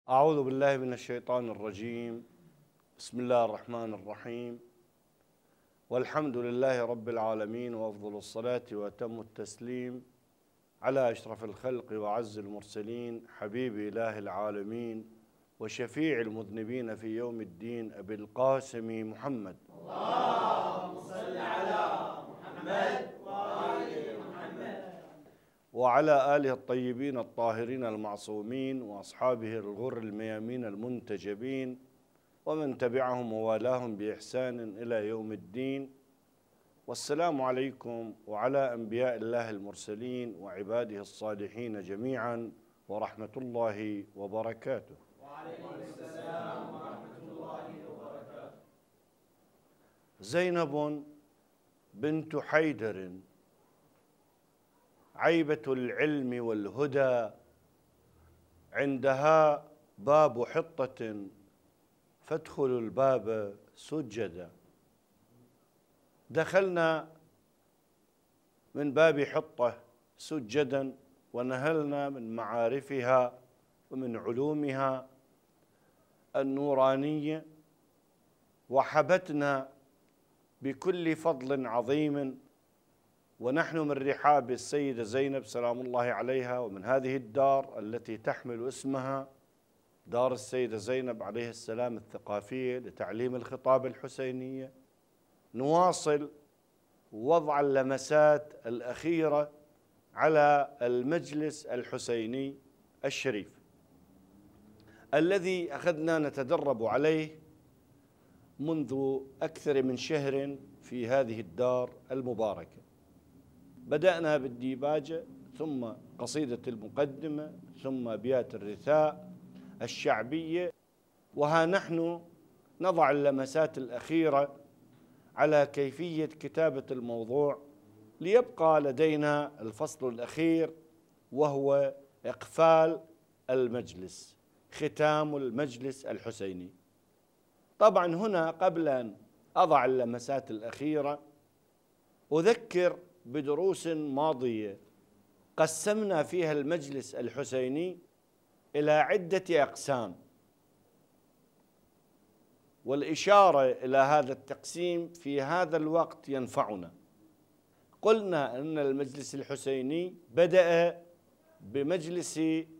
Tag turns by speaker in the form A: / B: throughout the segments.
A: أعوذ بالله من الشيطان الرجيم. بسم الله الرحمن الرحيم، والحمد لله رب العالمين، وأفضل الصلاة وأتم التسليم على أشرف الخلق وأعز المرسلين، حبيب إله العالمين وشفيع المذنبين في يوم الدين، أبي القاسم محمد.
B: اللهم صل على محمد وآل محمد.
A: وعلى آله الطيبين الطاهرين المعصومين، وأصحابه الغر الميامين المنتجبين، ومن تبعهم ووالاهم بإحسان إلى يوم الدين. والسلام عليكم وعلى أنبياء الله المرسلين وعباده الصالحين جميعا، ورحمة الله وبركاته.
B: وعليكم السلام ورحمة الله وبركاته.
A: زينب بنت حيدر، عيبة العلم والهدى، عندها باب حطة فادخلوا الباب سجدا. دخلنا من باب حطة سجدا، ونهلنا من معارفها ومن علومها النورانية، وحبتنا بكل فضل عظيم، ونحن من رحاب السيدة زينب سلام الله عليها، ومن هذه الدار التي تحمل اسمها دار السيدة زينب عليه السلام الثقافية لتعليم الخطابة الحسينية. نواصل وضع اللمسات الأخيرة على المجلس الحسيني الشريف الذي أخذنا نتدرب عليه منذ أكثر من شهر في هذه الدار المباركة. بدأنا بالديباجة، ثم قصيدة المقدمة، ثم أبيات الرثاء الشعبية، وها نحن نضع اللمسات الأخيرة على كيفية كتابة الموضوع، ليبقى لدينا الفصل الأخير وهو إقفال المجلس، ختام المجلس الحسيني. طبعا هنا قبل أن أضع اللمسات الأخيرة أذكر بدروس ماضية قسمنا فيها المجلس الحسيني إلى عدة أقسام، والإشارة إلى هذا التقسيم في هذا الوقت ينفعنا. قلنا أن المجلس الحسيني بدأ بمجلس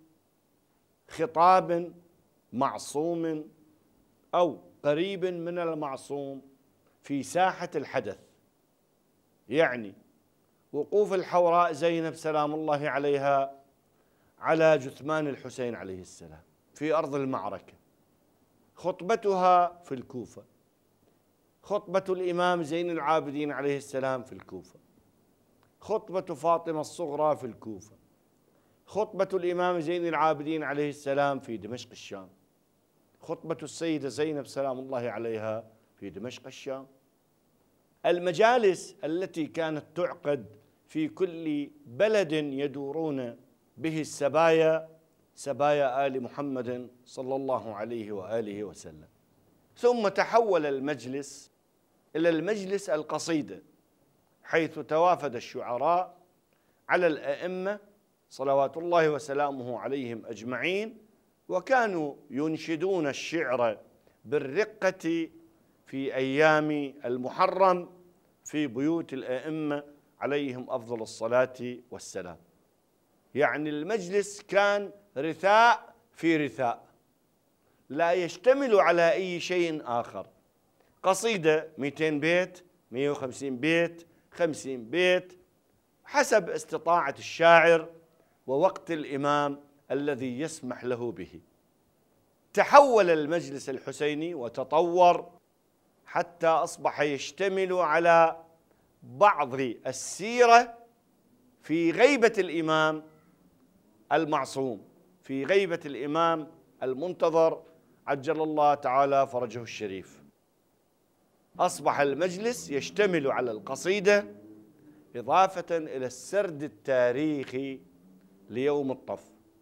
A: خطاب معصوم أو قريب من المعصوم في ساحة الحدث، يعني وقوف الحوراء زينب سلام الله عليها على جثمان الحسين عليه السلام في أرض المعركة، خطبتها في الكوفة، خطبة الإمام زين العابدين عليه السلام في الكوفة، خطبة فاطمة الصغرى في الكوفة، خطبة الإمام زين العابدين عليه السلام في دمشق الشام، خطبة السيدة زينب سلام الله عليها في دمشق الشام. المجالس التي كانت تعقد في كل بلد يدورون به السبايا، سبايا آل محمد صلى الله عليه وآله وسلم. ثم تحول المجلس إلى المجلس القصيدة، حيث توافد الشعراء على الأئمة صلوات الله وسلامه عليهم أجمعين، وكانوا ينشدون الشعر بالرقة في أيام المحرم في بيوت الأئمة عليهم أفضل الصلاة والسلام. يعني المجلس كان رثاء في رثاء، لا يشتمل على أي شيء آخر. قصيدة 200 بيت، 150 بيت، 50 بيت، حسب استطاعة الشاعر ووقت الإمام الذي يسمح له به. تحول المجلس الحسيني وتطور حتى أصبح يشتمل على بعض السيرة في غيبة الإمام المعصوم، في غيبة الإمام المنتظر عجل الله تعالى فرجه الشريف. أصبح المجلس يشتمل على القصيدة إضافة إلى السرد التاريخي ليوم الطف.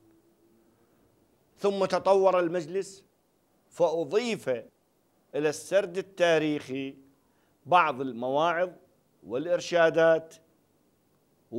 A: ثم تطور المجلس فأضيف إلى السرد التاريخي بعض المواعظ والإرشادات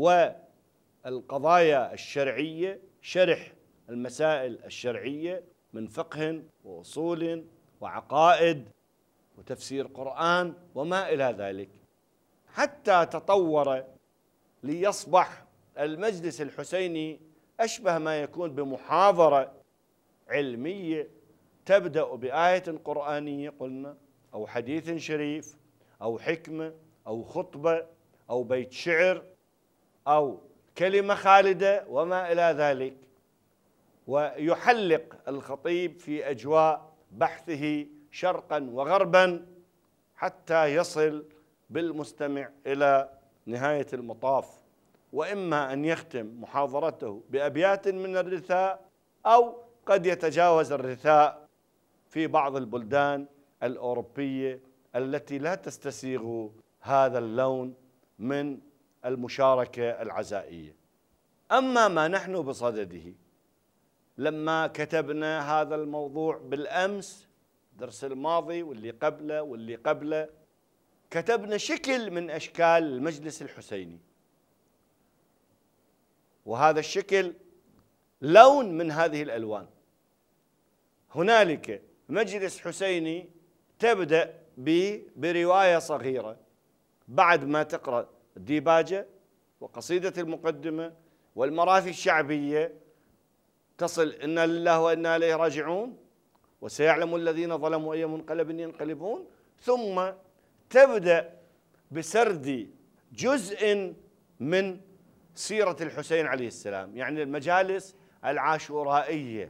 A: والقضايا الشرعية، شرح المسائل الشرعية من فقه وأصول وعقائد وتفسير قرآن وما إلى ذلك، حتى تطور ليصبح المجلس الحسيني أشبه ما يكون بمحاضرة علمية تبدأ بآية قرآنية قلنا، أو حديث شريف، أو حكمة، أو خطبة، أو بيت شعر، أو كلمة خالدة وما إلى ذلك، ويحلق الخطيب في أجواء بحثه شرقا وغربا حتى يصل بالمستمع إلى نهاية المطاف، وإما أن يختم محاضرته بأبيات من الرثاء، أو قد يتجاوز الرثاء في بعض البلدان الأوروبية التي لا تستسيغ هذا اللون من المشاركة العزائية. أما ما نحن بصدده، لما كتبنا هذا الموضوع بالأمس، الدرس الماضي واللي قبله واللي قبله، كتبنا شكل من أشكال المجلس الحسيني، وهذا الشكل لون من هذه الألوان. هنالك مجلس حسيني تبدأ برواية صغيرة، بعد ما تقرأ الديباجة وقصيدة المقدمة والمراثي الشعبية تصل إنا لله وإنا إليه راجعون وسيعلم الذين ظلموا أي منقلب ينقلبون، ثم تبدأ بسرد جزء من سيرة الحسين عليه السلام، يعني المجالس العاشورائية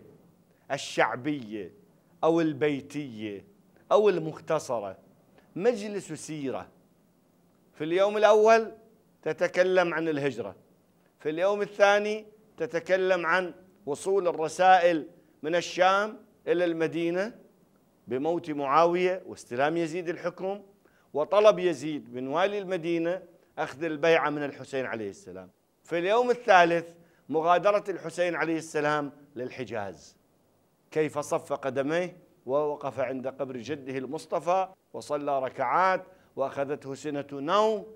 A: الشعبية أو البيتية أو المختصرة، مجلس سيرة. في اليوم الأول تتكلم عن الهجرة، في اليوم الثاني تتكلم عن وصول الرسائل من الشام إلى المدينة بموت معاوية واستلام يزيد الحكم، وطلب يزيد من والي المدينة أخذ البيعة من الحسين عليه السلام. في اليوم الثالث مغادرة الحسين عليه السلام للحجاز، كيف صف قدميه ووقف عند قبر جده المصطفى وصلى ركعات وأخذته سنة نوم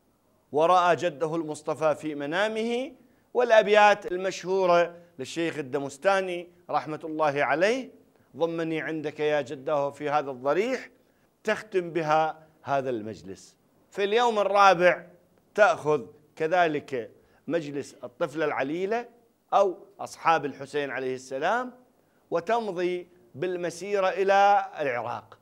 A: ورأى جده المصطفى في منامه، والأبيات المشهورة للشيخ الدمستاني رحمة الله عليه: ضمني عندك يا جده في هذا الضريح، تختم بها هذا المجلس. في اليوم الرابع تأخذ كذلك مجلس الطفلة العليلة أو أصحاب الحسين عليه السلام، وتمضي بالمسيرة إلى العراق،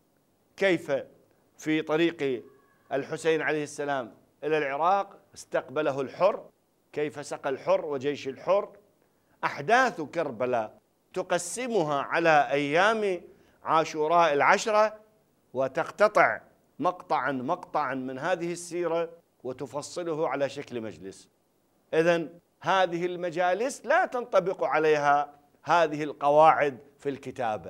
A: كيف في طريق الحسين عليه السلام إلى العراق استقبله الحر، كيف سقى الحر وجيش الحر، أحداث كربلاء تقسمها على أيام عاشوراء العشرة، وتقتطع مقطعا مقطعا من هذه السيرة وتفصله على شكل مجلس. إذن هذه المجالس لا تنطبق عليها هذه القواعد في الكتابة،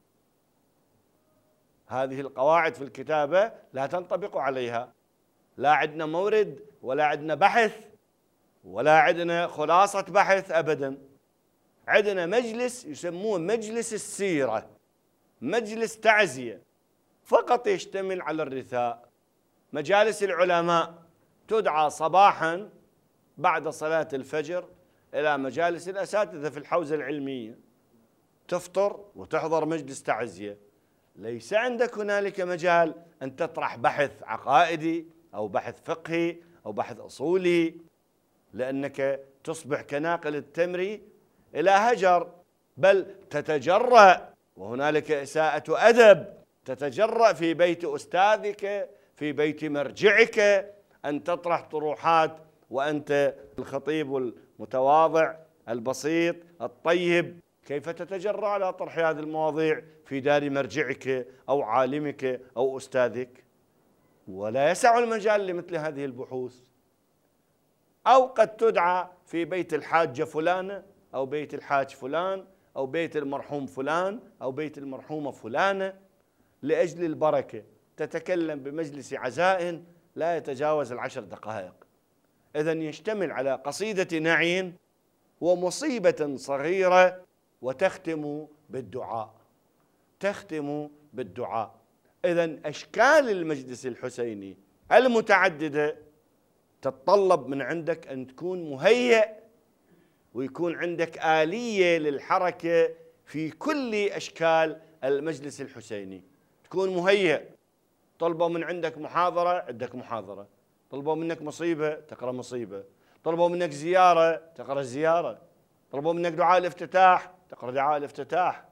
A: هذه القواعد في الكتابة لا تنطبق عليها، لا عندنا مورد ولا عندنا بحث ولا عندنا خلاصة بحث أبدا. عندنا مجلس يسموه مجلس السيرة، مجلس تعزية فقط يشتمل على الرثاء. مجالس العلماء تدعى صباحا بعد صلاة الفجر إلى مجالس الأساتذة في الحوزة العلمية، تفطر وتحضر مجلس تعزية. ليس عندك هنالك مجال أن تطرح بحث عقائدي أو بحث فقهي أو بحث أصولي، لأنك تصبح كناقل التمر إلى هجر، بل تتجرأ، وهنالك إساءة أدب، تتجرأ في بيت أستاذك في بيت مرجعك أن تطرح طروحات، وأنت الخطيب المتواضع البسيط الطيب، كيف تتجرأ على طرح هذه المواضيع في دار مرجعك أو عالمك أو أستاذك؟ ولا يسع المجال لمثل هذه البحوث. أو قد تدعى في بيت الحاجة فلانة أو بيت الحاج فلان أو بيت المرحوم فلان أو بيت المرحومة فلانة لأجل البركة، تتكلم بمجلس عزاء لا يتجاوز 10 دقائق. إذن يشتمل على قصيدة نعين ومصيبة صغيرة، وتختم بالدعاء، تختم بالدعاء. إذن أشكال المجلس الحسيني المتعددة تتطلب من عندك أن تكون مهيئ، ويكون عندك آلية للحركة في كل أشكال المجلس الحسيني، تكون مهيئ. طلبوا من عندك محاضرة، عندك محاضرة. طلبوا منك مصيبة، تقرأ مصيبة. طلبوا منك زيارة، تقرأ زيارة. طلبوا منك دعاء الافتتاح، تقرأ دعاء الافتتاح.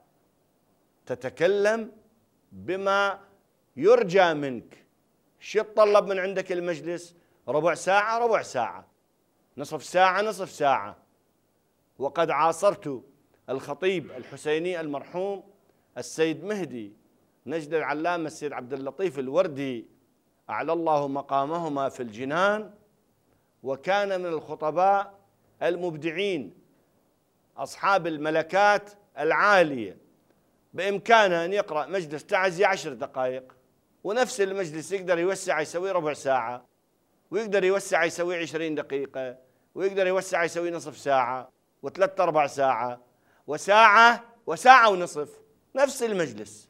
A: تتكلم بما يرجى منك. شو تطلب من عندك المجلس؟ ربع ساعة ربع ساعة، نصف ساعة نصف ساعة. وقد عاصرت الخطيب الحسيني المرحوم السيد مهدي نجد العلامة السيد عبد اللطيف الوردي أعلى الله مقامهما في الجنان، وكان من الخطباء المبدعين أصحاب الملكات العالية. بإمكانه أن يقرأ مجلس تعزية 10 دقائق، ونفس المجلس يقدر يوسع يسوي ربع ساعة، ويقدر يوسع يسوي 20 دقيقة، ويقدر يوسع يسوي نصف ساعة، وثلاث أربع ساعة، وساعة وساعة ونصف. نفس المجلس،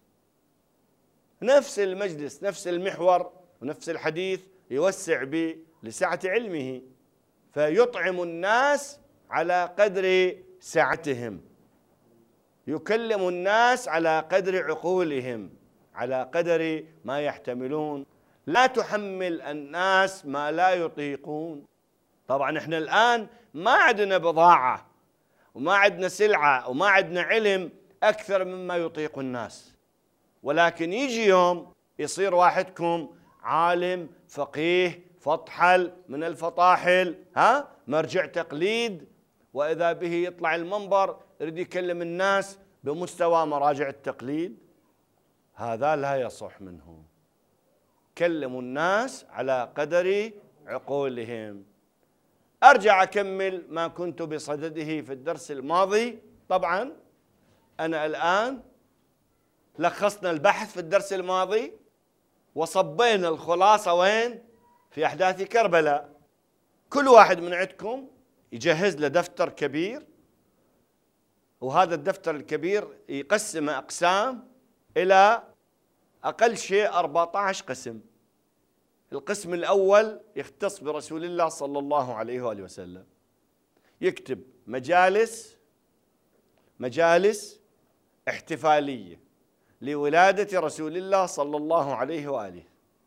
A: نفس المجلس، نفس المحور ونفس الحديث، يوسع به لسعة علمه، فيطعم الناس على قدر سعتهم، يكلم الناس على قدر عقولهم، على قدر ما يحتملون. لا تحمل الناس ما لا يطيقون. طبعا احنا الآن ما عندنا بضاعة وما عندنا سلعة وما عندنا علم أكثر مما يطيق الناس، ولكن يجي يوم يصير واحدكم عالم فقيه فطحل من الفطاحل، مرجع تقليد، وإذا به يطلع المنبر يريد يكلم الناس بمستوى مراجع التقليد. هذا لا يصح منه. كلموا الناس على قدر عقولهم. أرجع أكمل ما كنت بصدده في الدرس الماضي. طبعا أنا الآن لخصنا البحث في الدرس الماضي، وصبينا الخلاصة وين؟ في أحداث كربلاء. كل واحد من عندكم يجهز له دفتر كبير، وهذا الدفتر الكبير يقسم أقسام إلى أقل شيء 14 قسم. القسم الأول يختص برسول الله صلى الله عليه وآله وسلم، يكتب مجالس احتفالية لولادة رسول الله صلى الله عليه وآله،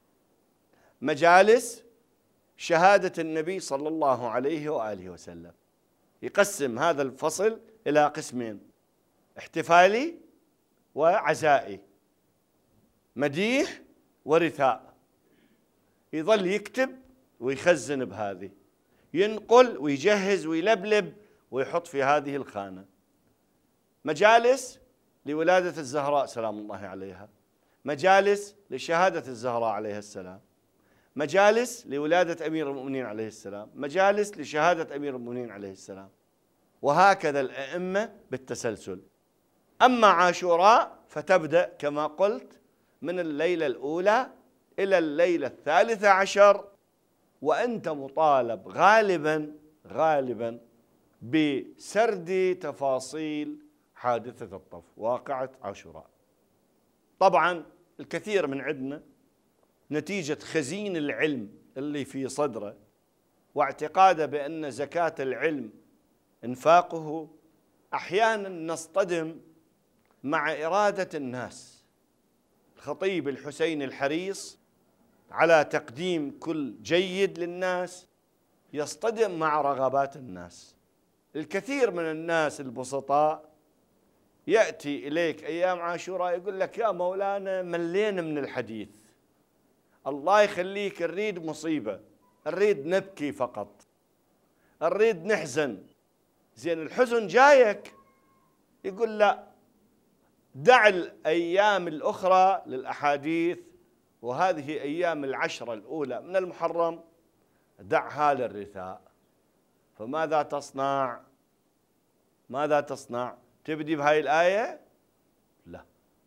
A: مجالس شهادة النبي صلى الله عليه وآله وسلم. يقسم هذا الفصل إلى قسمين: احتفالي وعزائي، مديح ورثاء. يظل يكتب ويخزن بهذه، ينقل ويجهز ويلبلب ويحط في هذه الخانة. مجالس لولادة الزهراء سلام الله عليها، مجالس لشهادة الزهراء عليها السلام، مجالس لولادة أمير المؤمنين عليه السلام، مجالس لشهادة أمير المؤمنين عليه السلام، وهكذا الأئمة بالتسلسل. أما عاشوراء فتبدأ كما قلت من الليلة الأولى إلى الليلة 13، وأنت مطالب غالبا بسرد تفاصيل حادثة الطف، واقعة عاشوراء. طبعا الكثير من عندنا نتيجة خزين العلم اللي في صدره واعتقاده بأن زكاة العلم انفاقه، أحيانا نصطدم مع إرادة الناس. الخطيب الحسيني الحريص على تقديم كل جيد للناس يصطدم مع رغبات الناس. الكثير من الناس البسطاء يأتي إليك أيام عاشوراء يقول لك: يا مولانا ملينا من الحديث، الله يخليك، نريد مصيبة، نريد نبكي فقط، نريد نحزن. زين الحزن جايك، يقول لا، دع الأيام الأخرى للأحاديث، وهذه أيام العشرة الأولى من المحرم دعها للرثاء. فماذا تصنع؟ ماذا تصنع؟ تبدي بهاي الآية؟ لا،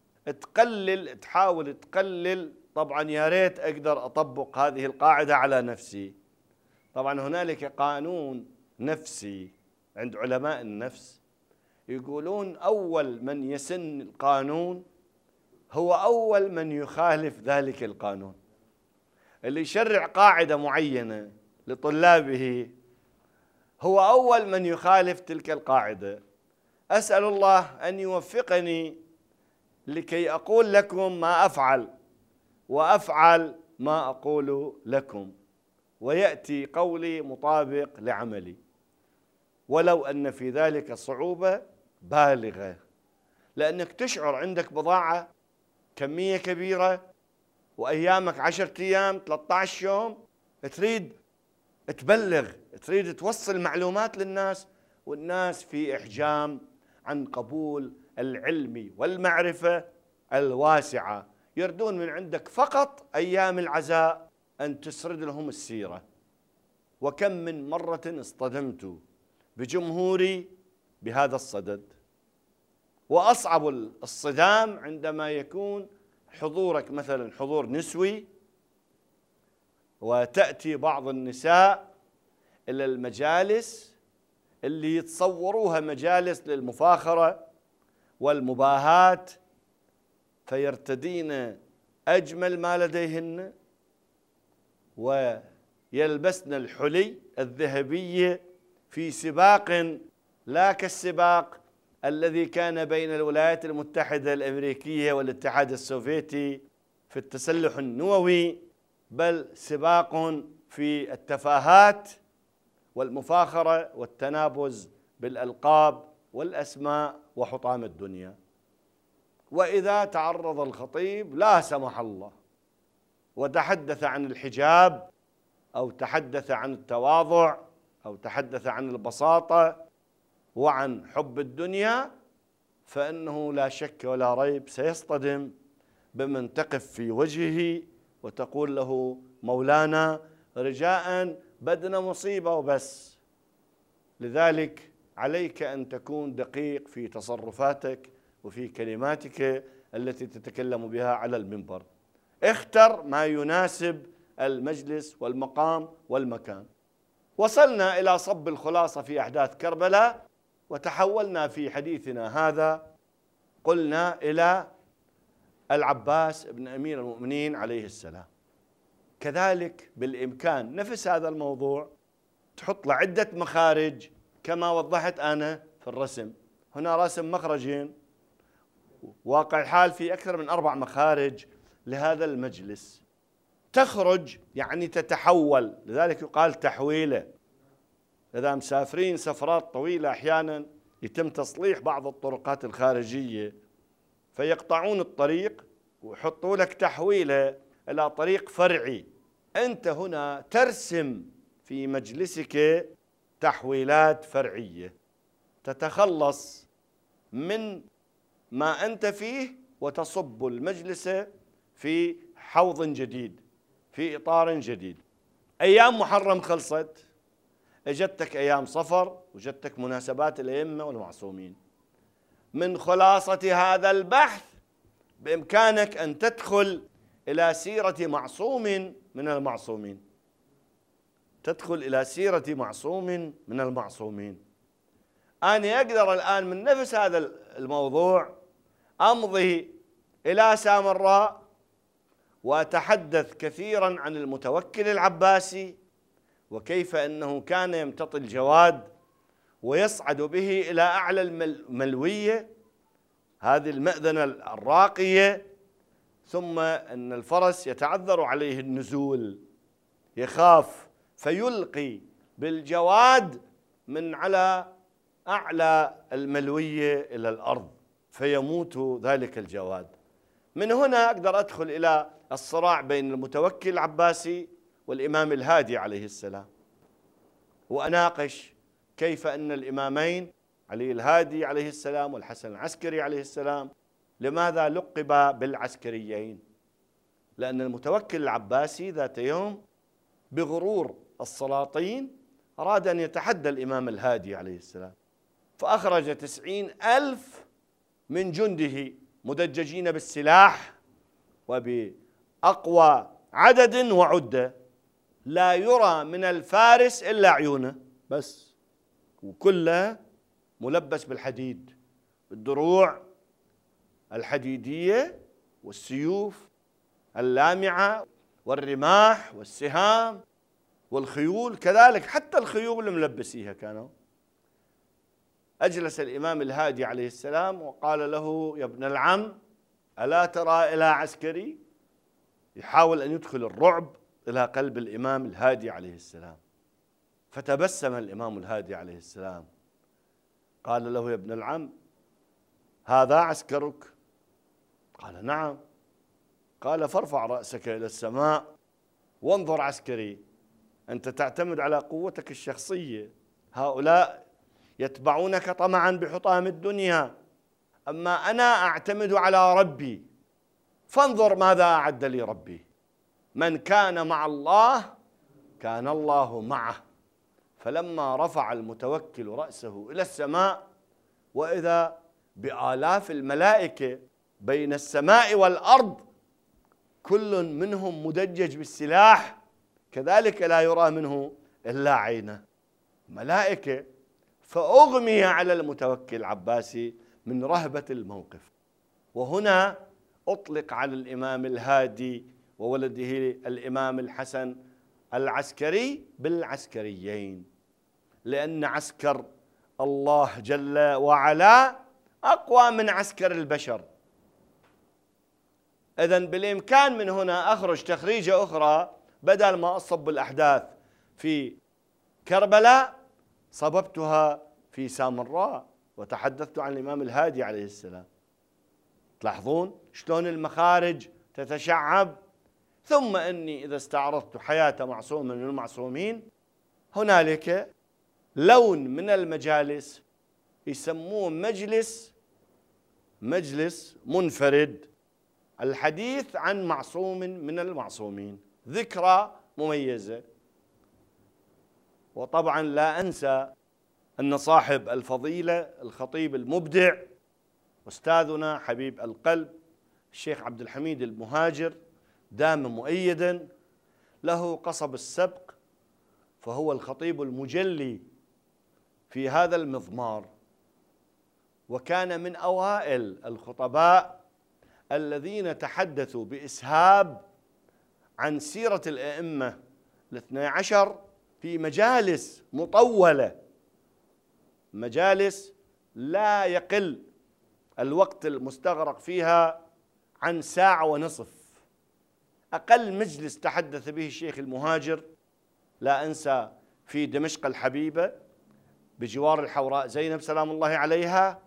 A: تحاول تقلل. طبعا يا ريت أقدر أطبق هذه القاعدة على نفسي. طبعا هنالك قانون نفسي عند علماء النفس، يقولون أول من يسن القانون هو أول من يخالف ذلك القانون. اللي يشرع قاعدة معينة لطلابه هو أول من يخالف تلك القاعدة. أسأل الله أن يوفقني لكي أقول لكم ما أفعل وأفعل ما أقول لكم، ويأتي قولي مطابق لعملي، ولو أن في ذلك صعوبة بالغة، لأنك تشعر عندك بضاعة كمية كبيرة وأيامك 10 أيام 13 يوم، تريد تبلغ، تريد توصل معلومات للناس، والناس في إحجام عن قبول العلم والمعرفة الواسعة، يردون من عندك فقط أيام العزاء أن تسرد لهم السيرة. وكم من مرة اصطدمت بجمهوري بهذا الصدد، وأصعب الصدام عندما يكون حضورك مثلا حضور نسوي، وتأتي بعض النساء إلى المجالس اللي يتصوروها مجالس للمفاخرة والمباهاة، فيرتدين أجمل ما لديهن ويلبسن الحلي الذهبية في سباق لا كالسباق الذي كان بين الولايات المتحدة الأمريكية والاتحاد السوفيتي في التسلح النووي، بل سباق في التفاهات والمفاخرة والتنابز بالألقاب والأسماء وحطام الدنيا. وإذا تعرض الخطيب لا سمح الله وتحدث عن الحجاب أو تحدث عن التواضع أو تحدث عن البساطة وعن حب الدنيا، فإنه لا شك ولا ريب سيصطدم بمن تقف في وجهه وتقول له مولانا رجاء بدنا مصيبة وبس. لذلك عليك أن تكون دقيق في تصرفاتك وفي كلماتك التي تتكلم بها على المنبر. اختر ما يناسب المجلس والمقام والمكان. وصلنا إلى صب الخلاصة في أحداث كربلاء، وتحولنا في حديثنا هذا قلنا إلى العباس بن أمير المؤمنين عليه السلام. كذلك بالإمكان نفس هذا الموضوع تحط له عدة مخارج كما وضحت أنا في الرسم. هنا رسم مخرجين، واقع الحال في أكثر من 4 مخارج لهذا المجلس. تخرج يعني تتحول، لذلك يقال تحويله. إذا مسافرين سفرات طويلة أحيانا يتم تصليح بعض الطرقات الخارجية، فيقطعون الطريق ويحطوا لك تحويله إلى طريق فرعي. أنت هنا ترسم في مجلسك تحويلات فرعية تتخلص من ما أنت فيه وتصب المجلس في حوض جديد في إطار جديد. أيام محرم خلصت، اجتك أيام صفر وجتك مناسبات الأئمة والمعصومين. من خلاصة هذا البحث بإمكانك أن تدخل إلى سيرة معصوم من المعصومين، تدخل إلى سيرة معصوم من المعصومين. أنا أقدر الآن من نفس هذا الموضوع أمضي إلى سامراء وأتحدث كثيرا عن المتوكل العباسي وكيف أنه كان يمتطي الجواد ويصعد به إلى أعلى الملوية، هذه المأذنة الراقية، ثم أن الفرس يتعذر عليه النزول، يخاف فيلقي بالجواد من على أعلى الملوية إلى الأرض فيموت ذلك الجواد. من هنا أقدر أدخل إلى الصراع بين المتوكل العباسي والإمام الهادي عليه السلام، وأناقش كيف أن الإمامين علي الهادي عليه السلام والحسن العسكري عليه السلام لماذا لقب بالعسكريين؟ لأن المتوكل العباسي ذات يوم بغرور السلاطين أراد أن يتحدى الإمام الهادي عليه السلام، فأخرج 90,000 من جنده مدججين بالسلاح وبأقوى عدد وعدة، لا يرى من الفارس إلا عيونه بس، وكله ملبس بالحديد، الدروع الحديدية والسيوف اللامعة والرماح والسهام والخيول كذلك، حتى الخيول ملبسيها كانوا. أجلس الإمام الهادي عليه السلام وقال له: يا ابن العم، ألا ترى إلى عسكري؟ يحاول أن يدخل الرعب إلى قلب الإمام الهادي عليه السلام. فتبسم الإمام الهادي عليه السلام، قال له: يا ابن العم، هذا عسكرك؟ قال: نعم. قال: فارفع رأسك إلى السماء وانظر عسكري، أنت تعتمد على قوتك الشخصية، هؤلاء يتبعونك طمعا بحطام الدنيا، أما أنا أعتمد على ربي، فانظر ماذا أعد لي ربي. من كان مع الله كان الله معه. فلما رفع المتوكل رأسه إلى السماء وإذا بآلاف الملائكة بين السماء والأرض، كل منهم مدجج بالسلاح، كذلك لا يرى منه إلا عينه، ملائكة. فأغمي على المتوكل العباسي من رهبة الموقف. وهنا أطلق على الإمام الهادي وولده الإمام الحسن العسكري بالعسكريين، لأن عسكر الله جل وعلا أقوى من عسكر البشر. إذن بالإمكان من هنا أخرج تخريجة أخرى، بدل ما أصب الأحداث في كربلاء صببتها في سامراء وتحدثت عن الإمام الهادي عليه السلام. تلاحظون شلون المخارج تتشعب. ثم أني إذا استعرضت حياة معصوم من المعصومين، هنالك لون من المجالس يسموه مجلس منفرد، الحديث عن معصوم من المعصومين، ذكرى مميزة. وطبعا لا أنسى أن صاحب الفضيلة الخطيب المبدع أستاذنا حبيب القلب الشيخ عبد الحميد المهاجر دام مؤيدا له قصب السبق، فهو الخطيب المجلي في هذا المضمار، وكان من أوائل الخطباء الذين تحدثوا بإسهاب عن سيرة الأئمة الاثني عشر في مجالس مطولة، مجالس لا يقل الوقت المستغرق فيها عن ساعة ونصف. أقل مجلس تحدث به الشيخ المهاجر لا أنسى في دمشق الحبيبة بجوار الحوراء زينب سلام الله عليها،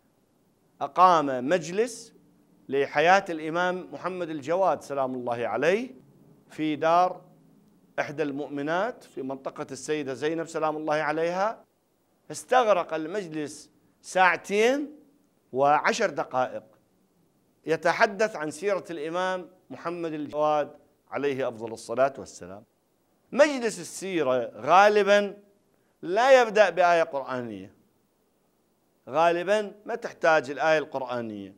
A: أقام مجلس لحياة الإمام محمد الجواد سلام الله عليه في دار إحدى المؤمنات في منطقة السيدة زينب سلام الله عليها. استغرق المجلس 2 و10 دقائق يتحدث عن سيرة الإمام محمد الجواد عليه أفضل الصلاة والسلام. مجلس السيرة غالبا لا يبدأ بآية قرآنية، غالبا ما تحتاج الآية القرآنية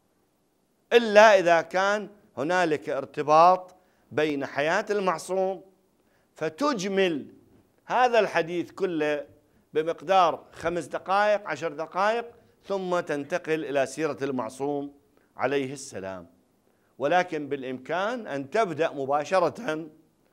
A: إلا إذا كان هنالك ارتباط بين حياة المعصوم، فتجمل هذا الحديث كله بمقدار 5 دقائق 10 دقائق، ثم تنتقل إلى سيرة المعصوم عليه السلام. ولكن بالإمكان أن تبدأ مباشرة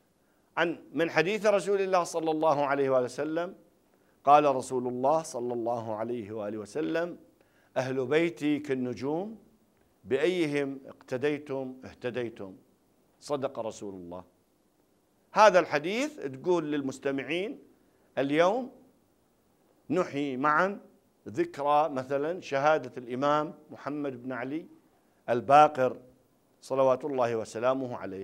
A: من حديث رسول الله صلى الله عليه وآله وسلم. قال رسول الله صلى الله عليه وآله وسلم: أهل بيتي كالنجوم بأيهم اقتديتم اهتديتم. صدق رسول الله. هذا الحديث تقول للمستمعين اليوم نحيي معا ذكرى مثلا شهادة الإمام محمد بن علي الباقر صلوات الله وسلامه عليه،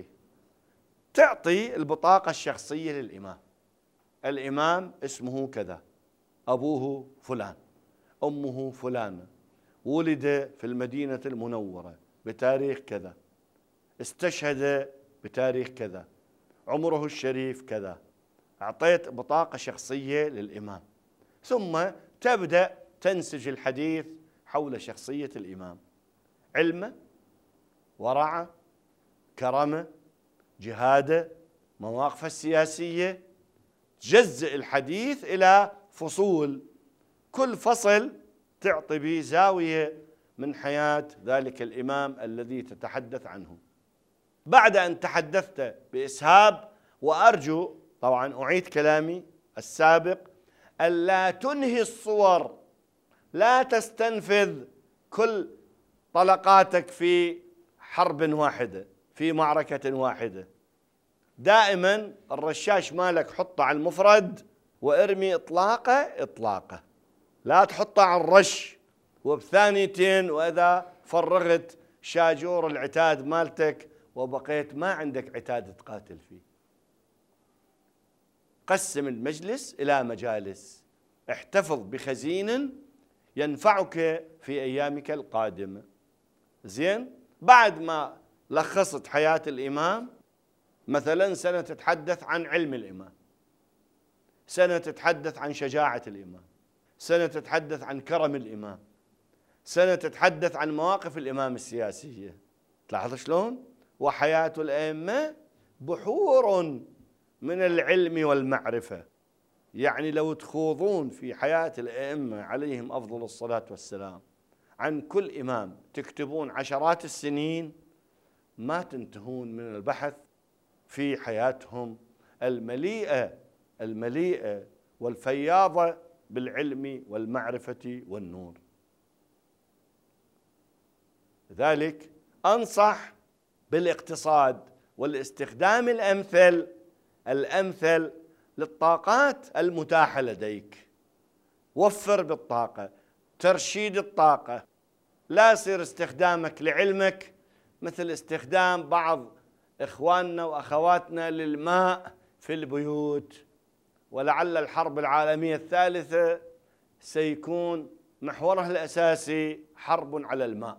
A: تعطي البطاقة الشخصية للإمام. الإمام اسمه كذا، أبوه فلان، أمه فلانة، ولد في المدينة المنورة بتاريخ كذا، استشهد بتاريخ كذا، عمره الشريف كذا. أعطيت بطاقة شخصية للإمام، ثم تبدأ تنسج الحديث حول شخصية الإمام: علمه، ورعه، كرمه، جهاده، مواقفه السياسية. تجزئ الحديث إلى فصول، كل فصل تعطي به زاوية من حياة ذلك الإمام الذي تتحدث عنه. بعد أن تحدثت بإسهاب، وأرجو طبعا أعيد كلامي السابق، ألا تنهي الصور لا تستنفذ كل طلقاتك في حرب واحدة، في معركة واحدة. دائما الرشاش مالك حطه على المفرد وارمي إطلاقة، لا تحطه على الرش وبثانيتين، وإذا فرغت شاجور العتاد مالتك وبقيت ما عندك عتاد تقاتل فيه. قسم المجلس إلى مجالس، احتفظ بخزين ينفعك في أيامك القادمة. زين، بعد ما لخصت حياة الإمام، مثلا سنة تتحدث عن علم الإمام، سنة تتحدث عن شجاعة الإمام، سنة تتحدث عن كرم الإمام، سنة تتحدث عن مواقف الإمام السياسية. تلاحظ شلون؟ وحياة الأئمة بحور من العلم والمعرفة. يعني لو تخوضون في حياة الأئمة عليهم أفضل الصلاة والسلام عن كل إمام تكتبون عشرات السنين ما تنتهون من البحث في حياتهم المليئة والفياضة بالعلم والمعرفة والنور. لذلك أنصح بالاقتصاد والاستخدام الأمثل للطاقات المتاحة لديك. وفر بالطاقة، ترشيد الطاقة، لا يصير استخدامك لعلمك مثل استخدام بعض إخواننا وأخواتنا للماء في البيوت. ولعل الحرب العالمية الثالثة سيكون محورها الأساسي حرب على الماء،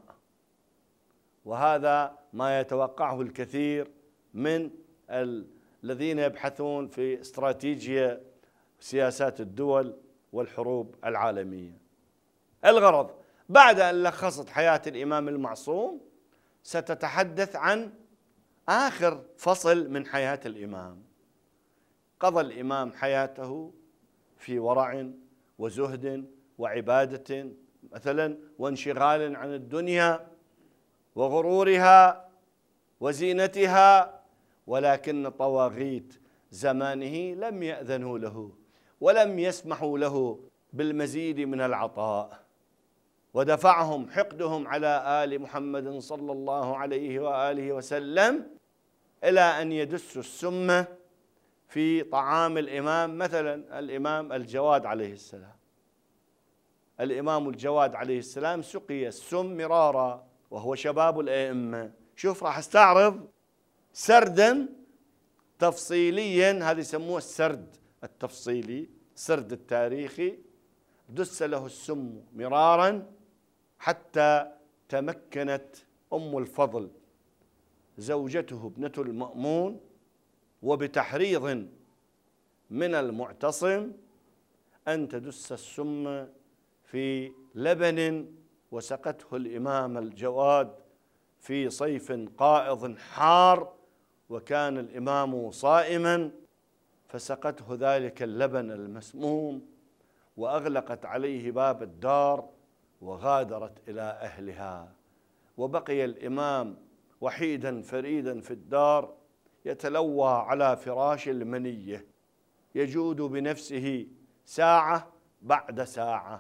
A: وهذا ما يتوقعه الكثير من الذين يبحثون في استراتيجية سياسات الدول والحروب العالمية. الغرض بعد أن لخصت حياة الإمام المعصوم ستتحدث عن آخر فصل من حياة الإمام. قضى الإمام حياته في ورع وزهد وعبادة مثلا، وانشغال عن الدنيا وغرورها وزينتها، ولكن طواغيت زمانه لم يأذنوا له ولم يسمحوا له بالمزيد من العطاء، ودفعهم حقدهم على آل محمد صلى الله عليه وآله وسلم إلى أن يدسوا السم في طعام الإمام. مثلا الإمام الجواد عليه السلام، الإمام الجواد عليه السلام سقي السم مرارا وهو شباب الأئمة. شوف، راح استعرض سردا تفصيليا، هذا يسموه السرد التفصيلي، السرد التاريخي. دس له السم مرارا حتى تمكنت أم الفضل زوجته ابنة المأمون وبتحريض من المعتصم أن تدس السم في لبن، وسقته الإمام الجواد في صيف قائض حار، وكان الإمام صائما، فسقته ذلك اللبن المسموم وأغلقت عليه باب الدار وغادرت إلى أهلها. وبقي الإمام وحيدا فريدا في الدار يتلوى على فراش المنية، يجود بنفسه ساعة بعد ساعة.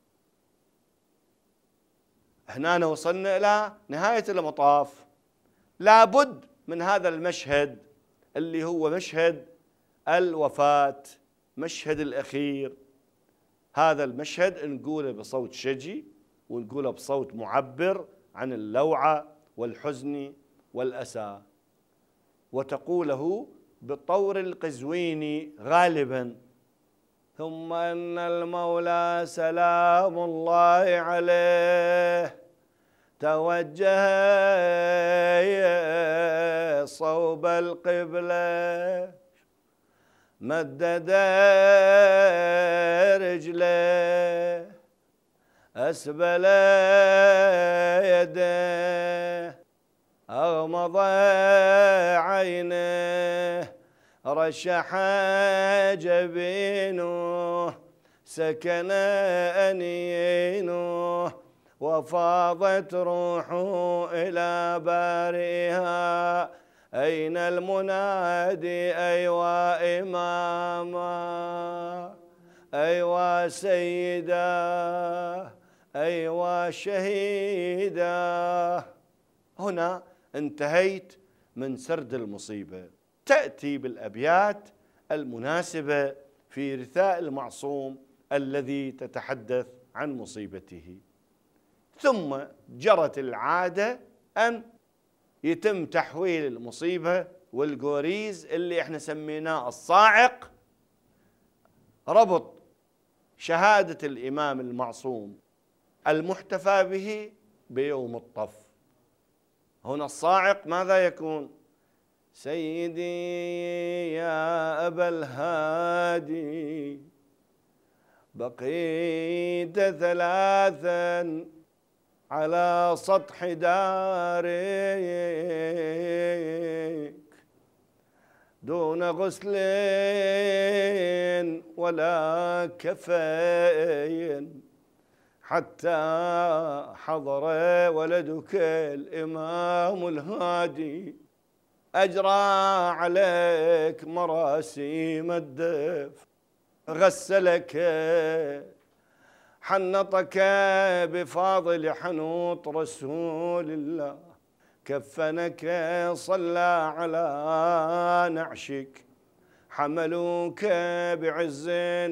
A: هنا وصلنا إلى نهاية المطاف. لابد من هذا المشهد اللي هو مشهد الوفاة، مشهد الأخير. هذا المشهد نقوله بصوت شجي ونقوله بصوت معبر عن اللوعة والحزن والأسى، وتقوله بالطور القزويني غالبا: ثم أن المولى سلام الله عليه توجه صوب القبلة، مدد رجله، أسبل يده، أغمض عينه، رشح جبينه، سكن أنينه، وفاضت روحه إلى بارئها. أين المنادي؟ أيوا إماما، أيوا سيدا، أيوة شهيدا. هنا انتهيت من سرد المصيبة. تأتي بالأبيات المناسبة في رثاء المعصوم الذي تتحدث عن مصيبته. ثم جرت العادة أن يتم تحويل المصيبة والجوريز اللي احنا سميناه الصاعق، ربط شهادة الإمام المعصوم المحتفى به بيوم الطف. هنا الصاعق ماذا يكون؟ سيدي يا أبا الهادي بقيت ثلاثا على سطح دارك دون غسل ولا كفين حتى حضر ولدك الإمام الهادي أجرى عليك مراسيم الدف، غسلك حنطك بفاضل حنوط رسول الله، كفنك صلى على نعشك، حملوك بعز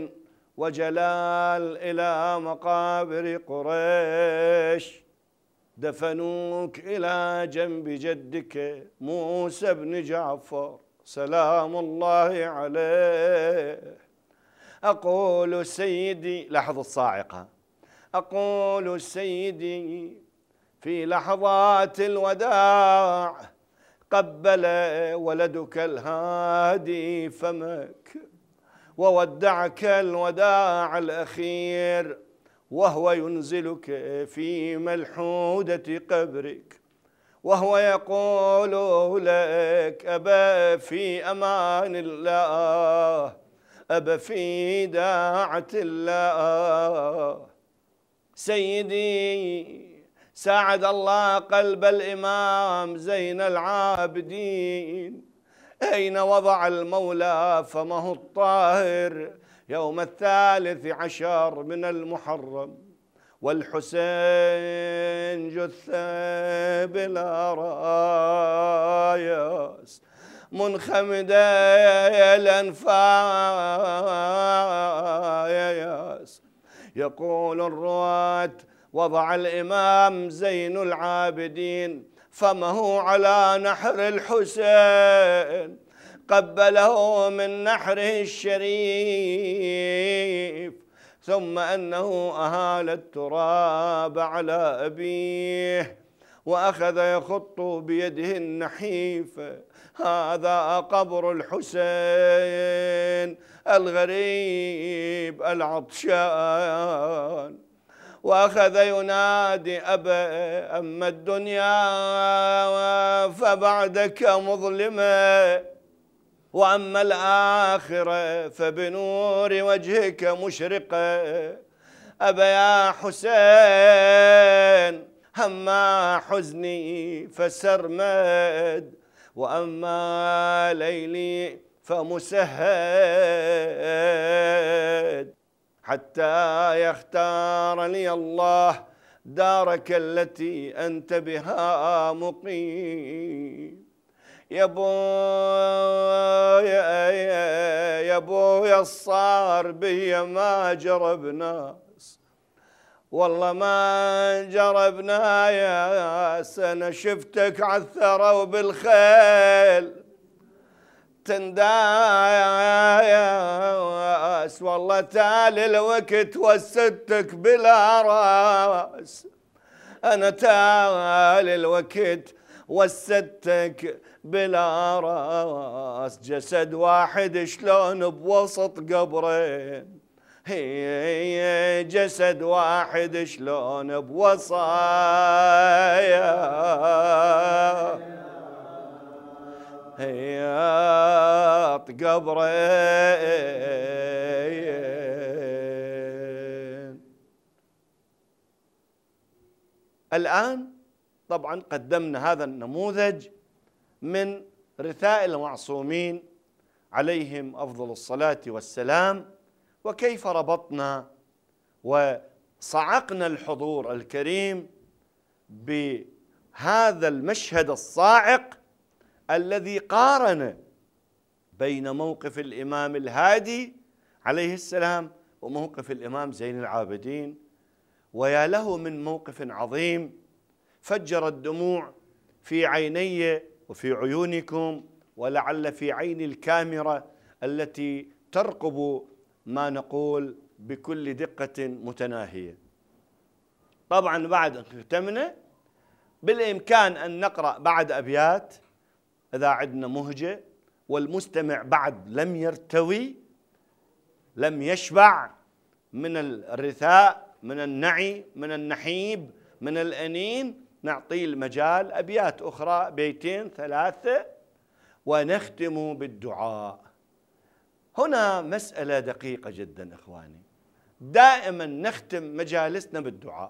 A: وجلال إلى مقابر قريش، دفنوك إلى جنب جدك موسى بن جعفر سلام الله عليه. أقول سيدي، لاحظ الصاعقة، أقول سيدي في لحظات الوداع قبل ولدك الهادي فمك وودعك الوداع الأخير وهو ينزلك في ملحودة قبرك وهو يقول لك أبا في أمان الله، أبا في داعة الله. سيدي ساعد الله قلب الإمام زين العابدين، أين وضع المولى فمه الطاهر يوم 13 من المحرم، والحسين جثة بلا رايس منخمدة الأنفاس. يقول الرواة وضع الإمام زين العابدين فمه على نحر الحسين، قبله من نحره الشريف، ثم أنه أهال التراب على أبيه وأخذ يخط بيده النحيفة هذا قبر الحسين الغريب العطشان، وأخذ ينادي أبا أما الدنيا فبعدك مظلمة وأما الآخرة فبنور وجهك مشرقة. أبا يا حسين هما حزني فسرمد وأما ليلي فمسهد، حتى يختار لي الله دارك التي أنت بها مقيم. يا بويا الصار بي ما جربنا، والله ما جربنا يا سنة، شفتك عالثرى وبالخيل تنداس، والله تالي الوقت وستك بلا راس، أنا تالي الوقت وستك بلا راس، جسد واحد شلون بوسط قبرين، هي جسد واحد شلون بوسط هياط قبرين. الآن طبعا قدمنا هذا النموذج من رثاء المعصومين عليهم أفضل الصلاة والسلام، وكيف ربطنا صعقنا الحضور الكريم بهذا المشهد الصاعق الذي قارن بين موقف الإمام الهادي عليه السلام وموقف الإمام زين العابدين. ويا له من موقف عظيم فجر الدموع في عيني وفي عيونكم، ولعل في عين الكاميرا التي ترقب ما نقول بكل دقة متناهية. طبعا بعد أن ختمنا بالإمكان أن نقرأ بعد أبيات إذا عندنا مهجة والمستمع بعد لم يرتوي، لم يشبع من الرثاء، من النعي، من النحيب، من الأنين، نعطيه المجال أبيات أخرى، بيتين ثلاثة، ونختم بالدعاء. هنا مسألة دقيقة جدا إخواني، دائما نختم مجالسنا بالدعاء.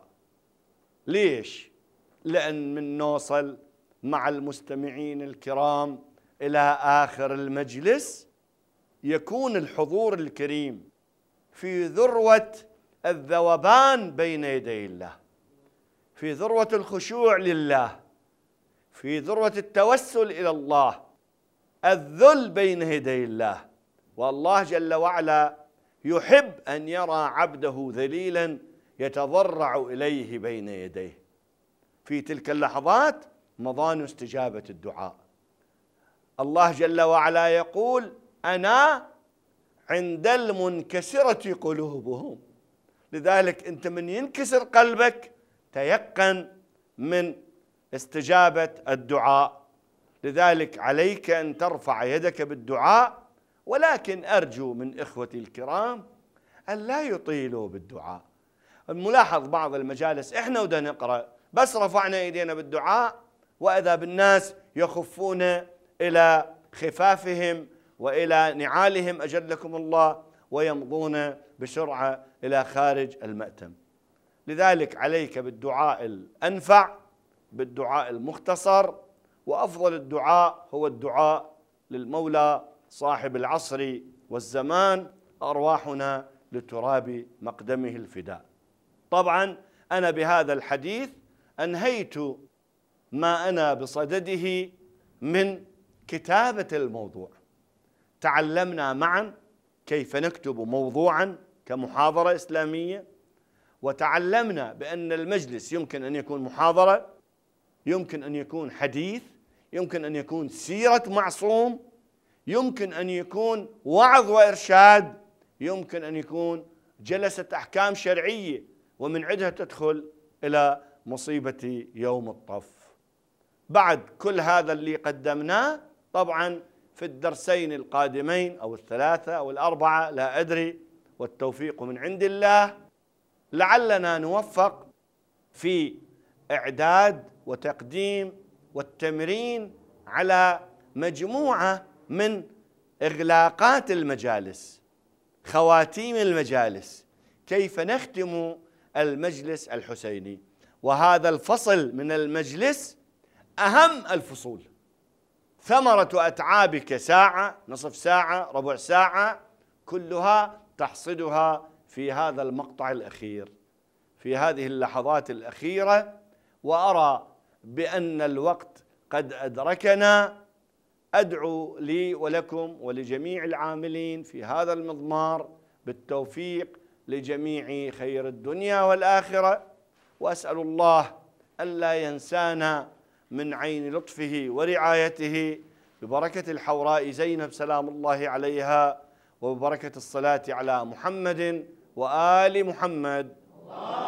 A: ليش؟ لأن من نوصل مع المستمعين الكرام إلى آخر المجلس يكون الحضور الكريم في ذروة الذوبان بين يدي الله، في ذروة الخشوع لله، في ذروة التوسل إلى الله، الذل بين يدي الله. والله جل وعلا يحب أن يرى عبده ذليلا يتضرع إليه بين يديه. في تلك اللحظات مظان استجابة الدعاء. الله جل وعلا يقول: أنا عند المنكسرة قلوبهم. لذلك أنت من ينكسر قلبك تيقن من استجابة الدعاء. لذلك عليك أن ترفع يدك بالدعاء، ولكن أرجو من إخوتي الكرام أن لا يطيلوا بالدعاء. الملاحظ بعض المجالس إحنا ودا نقرأ بس رفعنا أيدينا بالدعاء، وإذا بالناس يخفون إلى خفافهم وإلى نعالهم أجلكم الله، ويمضون بسرعة إلى خارج المأتم. لذلك عليك بالدعاء الأنفع، بالدعاء المختصر، وأفضل الدعاء هو الدعاء للمولى صاحب العصر والزمان، أرواحنا لتراب مقدمه الفداء. طبعا أنا بهذا الحديث أنهيت ما أنا بصدده من كتابة الموضوع. تعلمنا معا كيف نكتب موضوعا كمحاضرة إسلامية، وتعلمنا بأن المجلس يمكن أن يكون محاضرة، يمكن أن يكون حديث، يمكن أن يكون سيرة معصوم، يمكن أن يكون وعظ وإرشاد، يمكن أن يكون جلسة أحكام شرعية، ومن عندها تدخل إلى مصيبة يوم الطف. بعد كل هذا اللي قدمناه طبعا في الدرسين القادمين أو الثلاثة أو الأربعة لا أدري، والتوفيق من عند الله، لعلنا نوفق في إعداد وتقديم والتمرين على مجموعة من إغلاقات المجالس، خواتيم المجالس، كيف نختم المجلس الحسيني. وهذا الفصل من المجلس أهم الفصول، ثمرة أتعابك ساعة، نصف ساعة، ربع ساعة، كلها تحصدها في هذا المقطع الأخير، في هذه اللحظات الأخيرة. وأرى بأن الوقت قد أدركنا. أدعو لي ولكم ولجميع العاملين في هذا المضمار بالتوفيق لجميع خير الدنيا والآخرة، وأسأل الله ألا ينسانا من عين لطفه ورعايته، ببركة الحوراء زينب سلام الله عليها، وببركة الصلاة على محمد وآل محمد.